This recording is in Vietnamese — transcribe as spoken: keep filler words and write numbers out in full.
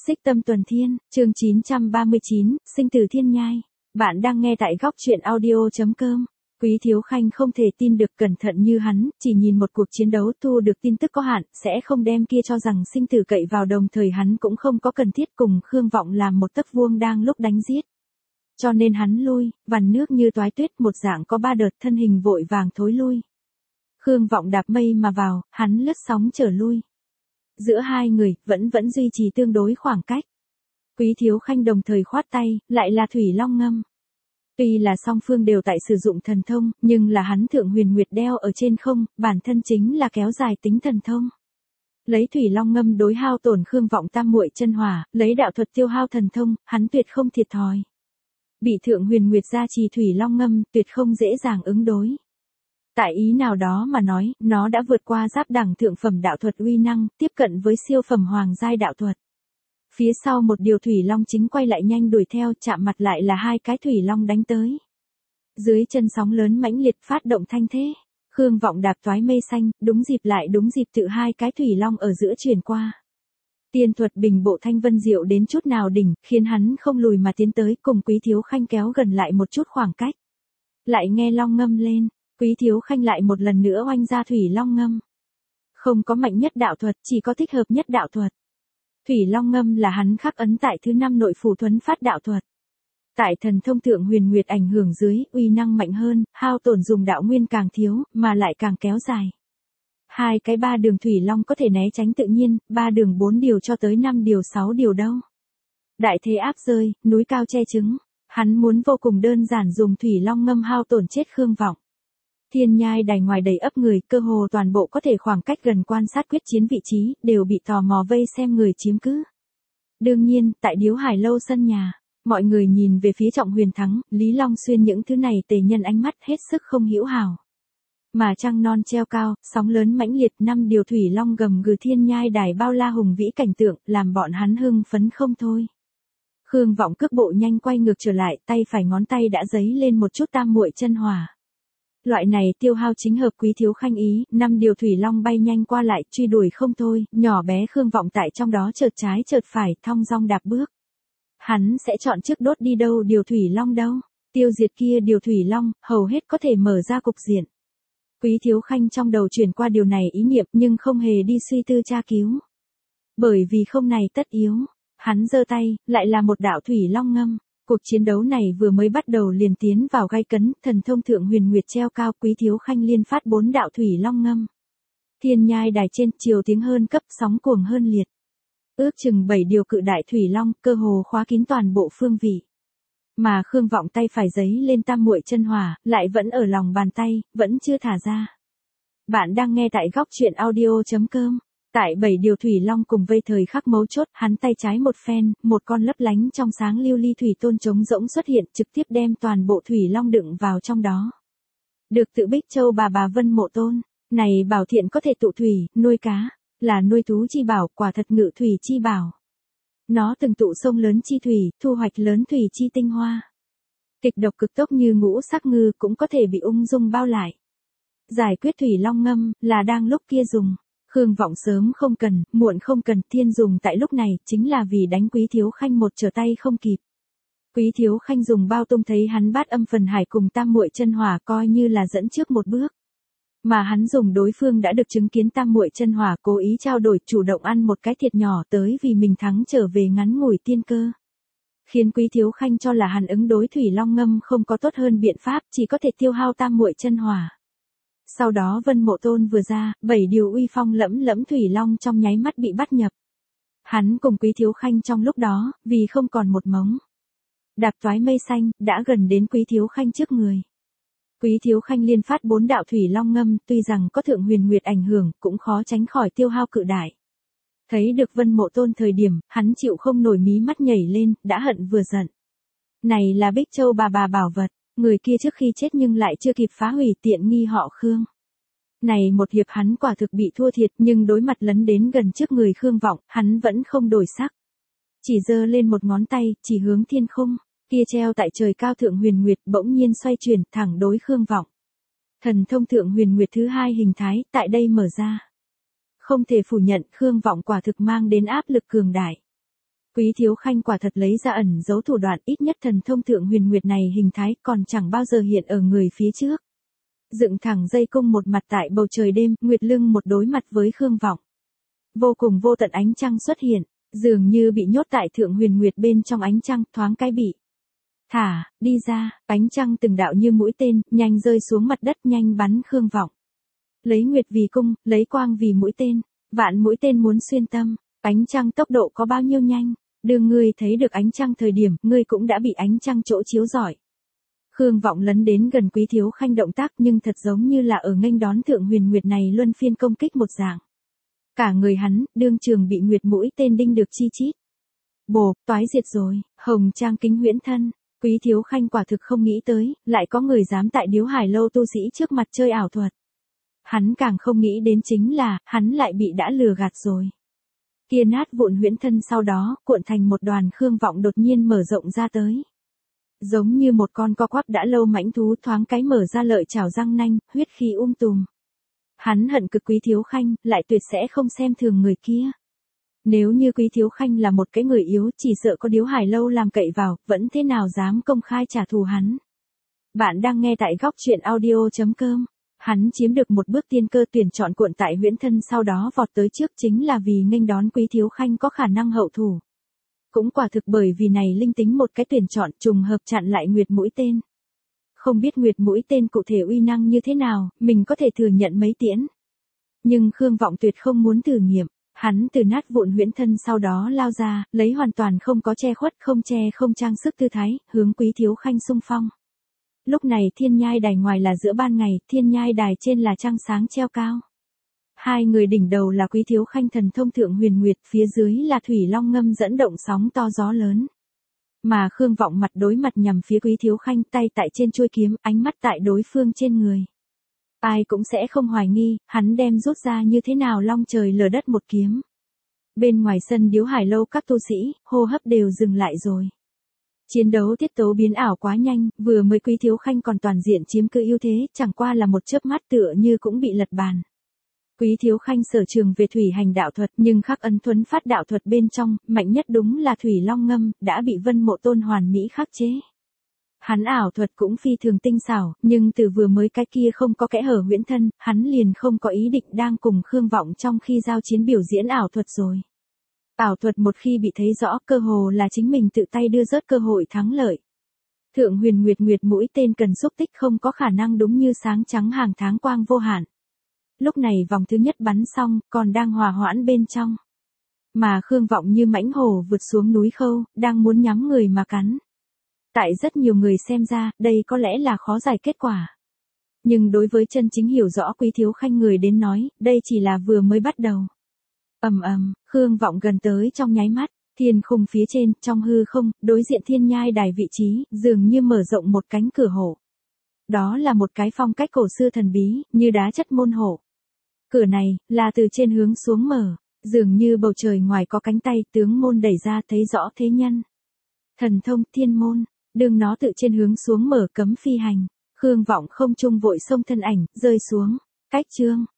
Xích Tâm Tuần Thiên, chương chín trăm ba mươi chín, sinh tử thiên nhai. Bạn đang nghe tại góc truyện audio.com. Quý Thiếu Khanh không thể tin được cẩn thận như hắn, chỉ nhìn một cuộc chiến đấu thu được tin tức có hạn, sẽ không đem kia cho rằng sinh tử cậy vào, đồng thời hắn cũng không có cần thiết cùng Khương Vọng làm một tấc vuông đang lúc đánh giết. Cho nên hắn lui, vằn nước như toái tuyết một dạng có ba đợt thân hình vội vàng thối lui. Khương Vọng đạp mây mà vào, hắn lướt sóng trở lui. Giữa hai người, vẫn vẫn duy trì tương đối khoảng cách. Quý Thiếu Khanh đồng thời khoát tay, lại là Thủy Long Ngâm. Tuy là song phương đều tại sử dụng thần thông, nhưng là hắn Thượng Huyền Nguyệt đeo ở trên không, bản thân chính là kéo dài tính thần thông. Lấy Thủy Long Ngâm đối hao tổn Khương Vọng tam muội chân hỏa, lấy đạo thuật tiêu hao thần thông, hắn tuyệt không thiệt thòi. Bị Thượng Huyền Nguyệt gia trì Thủy Long Ngâm, tuyệt không dễ dàng ứng đối. Tại ý nào đó mà nói, nó đã vượt qua giáp đẳng thượng phẩm đạo thuật uy năng, tiếp cận với siêu phẩm hoàng giai đạo thuật. Phía sau một điều Thủy Long chính quay lại nhanh đuổi theo, chạm mặt lại là hai cái Thủy Long đánh tới. Dưới chân sóng lớn mãnh liệt phát động thanh thế, Khương Vọng đạp toái mây xanh, đúng dịp lại đúng dịp tự hai cái Thủy Long ở giữa truyền qua. Tiên thuật bình bộ thanh vân diệu đến chút nào đỉnh, khiến hắn không lùi mà tiến tới, cùng Quý Thiếu Khanh kéo gần lại một chút khoảng cách. Lại nghe Long Ngâm lên. Quý Thiếu Khanh lại một lần nữa oanh ra Thủy Long Ngâm. Không có mạnh nhất đạo thuật, chỉ có thích hợp nhất đạo thuật. Thủy Long Ngâm là hắn khắc ấn tại thứ năm nội phủ thuấn phát đạo thuật. Tại thần thông Thượng Huyền Nguyệt ảnh hưởng dưới, uy năng mạnh hơn, hao tổn dùng đạo nguyên càng thiếu, mà lại càng kéo dài. Hai cái ba đường Thủy Long có thể né tránh tự nhiên, ba đường bốn điều cho tới năm điều sáu điều đâu. Đại thế áp rơi, núi cao che trứng. Hắn muốn vô cùng đơn giản dùng Thủy Long Ngâm hao tổn chết Khương Vọng. Thiên nhai đài ngoài đầy ấp người, cơ hồ toàn bộ có thể khoảng cách gần quan sát quyết chiến vị trí, đều bị tò mò vây xem người chiếm cứ. Đương nhiên, tại Điếu Hải lâu sân nhà, mọi người nhìn về phía Trọng Huyền Thắng, Lý Long Xuyên những thứ này tề nhân ánh mắt hết sức không hữu hảo. Mà trăng non treo cao, sóng lớn mãnh liệt, năm điều Thủy Long gầm gừ thiên nhai đài bao la hùng vĩ cảnh tượng, làm bọn hắn hưng phấn không thôi. Khương Vọng cước bộ nhanh quay ngược trở lại, tay phải ngón tay đã giấy lên một chút tam muội chân hỏa. Loại này tiêu hao chính hợp Quý Thiếu Khanh ý, năm điều Thủy Long bay nhanh qua lại, truy đuổi không thôi, nhỏ bé Khương Vọng tại trong đó chợt trái chợt phải, thong dong đạp bước. Hắn sẽ chọn trước đốt đi đâu điều Thủy Long đâu, tiêu diệt kia điều Thủy Long, hầu hết có thể mở ra cục diện. Quý Thiếu Khanh trong đầu chuyển qua điều này ý niệm nhưng không hề đi suy tư tra cứu. Bởi vì không này tất yếu, hắn giơ tay, lại là một đạo Thủy Long Ngâm. Cuộc chiến đấu này vừa mới bắt đầu liền tiến vào gay cấn, thần thông Thượng Huyền Nguyệt treo cao, Quý Thiếu Khanh liên phát bốn đạo Thủy Long Ngâm. Thiên nhai đài trên, chiều tiếng hơn cấp, sóng cuồng hơn liệt. Ước chừng bảy điều cự đại Thủy Long, cơ hồ khóa kín toàn bộ phương vị. Mà Khương Vọng tay phải giấy lên tam muội chân hỏa, lại vẫn ở lòng bàn tay, vẫn chưa thả ra. Bạn đang nghe tại góc truyện audio.com. Tại bảy điều Thủy Long cùng vây thời khắc mấu chốt, hắn tay trái một phen, một con lấp lánh trong sáng lưu ly thủy tôn trống rỗng xuất hiện, trực tiếp đem toàn bộ Thủy Long đựng vào trong đó. Được tự Bích Châu bà bà Vân Mộ Tôn, này bảo thiện có thể tụ thủy, nuôi cá, là nuôi thú chi bảo, quả thật ngự thủy chi bảo. Nó từng tụ sông lớn chi thủy, thu hoạch lớn thủy chi tinh hoa. Kịch độc cực tốc như ngũ sắc ngư cũng có thể bị ung dung bao lại. Giải quyết Thủy Long Ngâm, là đang lúc kia dùng. Khương Vọng sớm không cần, muộn không cần, thiên dùng tại lúc này, chính là vì đánh Quý Thiếu Khanh một trở tay không kịp. Quý Thiếu Khanh dùng bao tung thấy hắn bát âm phần hải cùng tam muội chân hỏa coi như là dẫn trước một bước. Mà hắn dùng đối phương đã được chứng kiến tam muội chân hỏa cố ý trao đổi, chủ động ăn một cái thiệt nhỏ tới vì mình thắng trở về ngắn ngủi tiên cơ. Khiến Quý Thiếu Khanh cho là hắn ứng đối Thủy Long Ngâm không có tốt hơn biện pháp, chỉ có thể tiêu hao tam muội chân hỏa. Sau đó Vân Mộ Tôn vừa ra, bảy điều uy phong lẫm lẫm Thủy Long trong nháy mắt bị bắt nhập. Hắn cùng Quý Thiếu Khanh trong lúc đó, vì không còn một mống. Đạp toái mây xanh, đã gần đến Quý Thiếu Khanh trước người. Quý Thiếu Khanh liên phát bốn đạo Thủy Long Ngâm, tuy rằng có Thượng Huyền Nguyệt ảnh hưởng, cũng khó tránh khỏi tiêu hao cự đại. Thấy được Vân Mộ Tôn thời điểm, hắn chịu không nổi mí mắt nhảy lên, đã hận vừa giận. Này là Bích Châu bà bà bảo vật. Người kia trước khi chết nhưng lại chưa kịp phá hủy tiện nghi họ Khương. Này một hiệp hắn quả thực bị thua thiệt, nhưng đối mặt lấn đến gần trước người Khương Vọng, hắn vẫn không đổi sắc. Chỉ giơ lên một ngón tay, chỉ hướng thiên khung, kia treo tại trời cao Thượng Huyền Nguyệt bỗng nhiên xoay chuyển thẳng đối Khương Vọng. Thần thông Thượng Huyền Nguyệt thứ hai hình thái, tại đây mở ra. Không thể phủ nhận, Khương Vọng quả thực mang đến áp lực cường đại. Quý Thiếu Khanh quả thật lấy ra ẩn dấu thủ đoạn, ít nhất thần thông Thượng Huyền Nguyệt này hình thái còn chẳng bao giờ hiện ở người phía trước. Dựng thẳng dây cung một mặt tại bầu trời đêm, Nguyệt lưng một đối mặt với Khương Vọng. Vô cùng vô tận ánh trăng xuất hiện, dường như bị nhốt tại Thượng Huyền Nguyệt bên trong ánh trăng, thoáng cái bị thả đi ra, ánh trăng từng đạo như mũi tên, nhanh rơi xuống mặt đất, nhanh bắn Khương Vọng. Lấy Nguyệt vì cung, lấy quang vì mũi tên, vạn mũi tên muốn xuyên tâm, ánh trăng tốc độ có bao nhiêu nhanh, đương ngươi thấy được ánh trăng thời điểm, ngươi cũng đã bị ánh trăng chỗ chiếu rọi. Khương Vọng lấn đến gần Quý Thiếu Khanh, động tác nhưng thật giống như là ở nghênh đón Thượng Huyền Nguyệt này luân phiên công kích một dạng. Cả người hắn, đương trường bị Nguyệt mũi tên đinh được chi chít. Bồ, toái diệt rồi, hồng trang kính huyễn thân. Quý Thiếu Khanh quả thực không nghĩ tới, lại có người dám tại Điếu Hải Lâu tu sĩ trước mặt chơi ảo thuật. Hắn càng không nghĩ đến chính là, hắn lại bị đã lừa gạt rồi. Kia nát vụn huyễn thân sau đó, cuộn thành một đoàn, Khương Vọng đột nhiên mở rộng ra tới. Giống như một con co quắp đã lâu mãnh thú, thoáng cái mở ra lợi chảo răng nanh, huyết khí um tùm. Hắn hận cực Quý Thiếu Khanh, lại tuyệt sẽ không xem thường người kia. Nếu như Quý Thiếu Khanh là một cái người yếu, chỉ sợ có Điếu Hải Lâu làm cậy vào, vẫn thế nào dám công khai trả thù hắn. Bạn đang nghe tại góc truyện audio chấm com. Hắn chiếm được một bước tiên cơ, tuyển chọn cuộn tại huyễn thân sau đó vọt tới trước, chính là vì nghênh đón Quý Thiếu Khanh có khả năng hậu thủ. Cũng quả thực bởi vì này linh tính một cái tuyển chọn, trùng hợp chặn lại Nguyệt mũi tên. Không biết Nguyệt mũi tên cụ thể uy năng như thế nào, mình có thể thừa nhận mấy tiễn. Nhưng Khương Vọng tuyệt không muốn thử nghiệm. Hắn từ nát vụn huyễn thân sau đó lao ra, lấy hoàn toàn không có che khuất, không che không trang sức tư thái, hướng Quý Thiếu Khanh xung phong. Lúc này Thiên Nhai Đài ngoài là giữa ban ngày, Thiên Nhai Đài trên là trăng sáng treo cao. Hai người đỉnh đầu là Quý Thiếu Khanh thần thông Thượng Huyền Nguyệt, phía dưới là Thủy Long ngâm dẫn động sóng to gió lớn. Mà Khương Vọng mặt đối mặt nhằm phía Quý Thiếu Khanh, tay tại trên chuôi kiếm, ánh mắt tại đối phương trên người. Ai cũng sẽ không hoài nghi, hắn đem rút ra như thế nào long trời lở đất một kiếm. Bên ngoài sân Điếu Hải Lâu các tu sĩ, hô hấp đều dừng lại rồi. Chiến đấu tiết tấu biến ảo quá nhanh, vừa mới Quý Thiếu Khanh còn toàn diện chiếm cứ ưu thế, chẳng qua là một chớp mắt tựa như cũng bị lật bàn. Quý Thiếu Khanh sở trường về thủy hành đạo thuật, nhưng khắc ấn thuấn phát đạo thuật bên trong, mạnh nhất đúng là Thủy Long ngâm, đã bị Vân Mộ Tôn hoàn mỹ khắc chế. Hắn ảo thuật cũng phi thường tinh xảo, nhưng từ vừa mới cái kia không có kẽ hở huyễn thân, hắn liền không có ý định đang cùng Khương Vọng trong khi giao chiến biểu diễn ảo thuật rồi. Ảo thuật một khi bị thấy rõ, cơ hồ là chính mình tự tay đưa rớt cơ hội thắng lợi. Thượng Huyền Nguyệt Nguyệt mũi tên cần xúc tích không có khả năng đúng như sáng trắng hàng tháng quang vô hạn. Lúc này vòng thứ nhất bắn xong, còn đang hòa hoãn bên trong. Mà Khương Vọng như mãnh hổ vượt xuống núi khâu, đang muốn nhắm người mà cắn. Tại rất nhiều người xem ra, đây có lẽ là khó giải kết quả. Nhưng đối với chân chính hiểu rõ Quý Thiếu Khanh người đến nói, đây chỉ là vừa mới bắt đầu. Ầm ầm, Khương Vọng gần tới trong nháy mắt, thiên khung phía trên, trong hư không, đối diện Thiên Nhai Đài vị trí, dường như mở rộng một cánh cửa hộ. Đó là một cái phong cách cổ xưa thần bí, như đá chất môn hộ. Cửa này, là từ trên hướng xuống mở, dường như bầu trời ngoài có cánh tay, tướng môn đẩy ra thấy rõ thế nhân. Thần thông, thiên môn, đương nó tự trên hướng xuống mở cấm phi hành. Khương Vọng không trung vội xông thân ảnh, rơi xuống. Cách chương,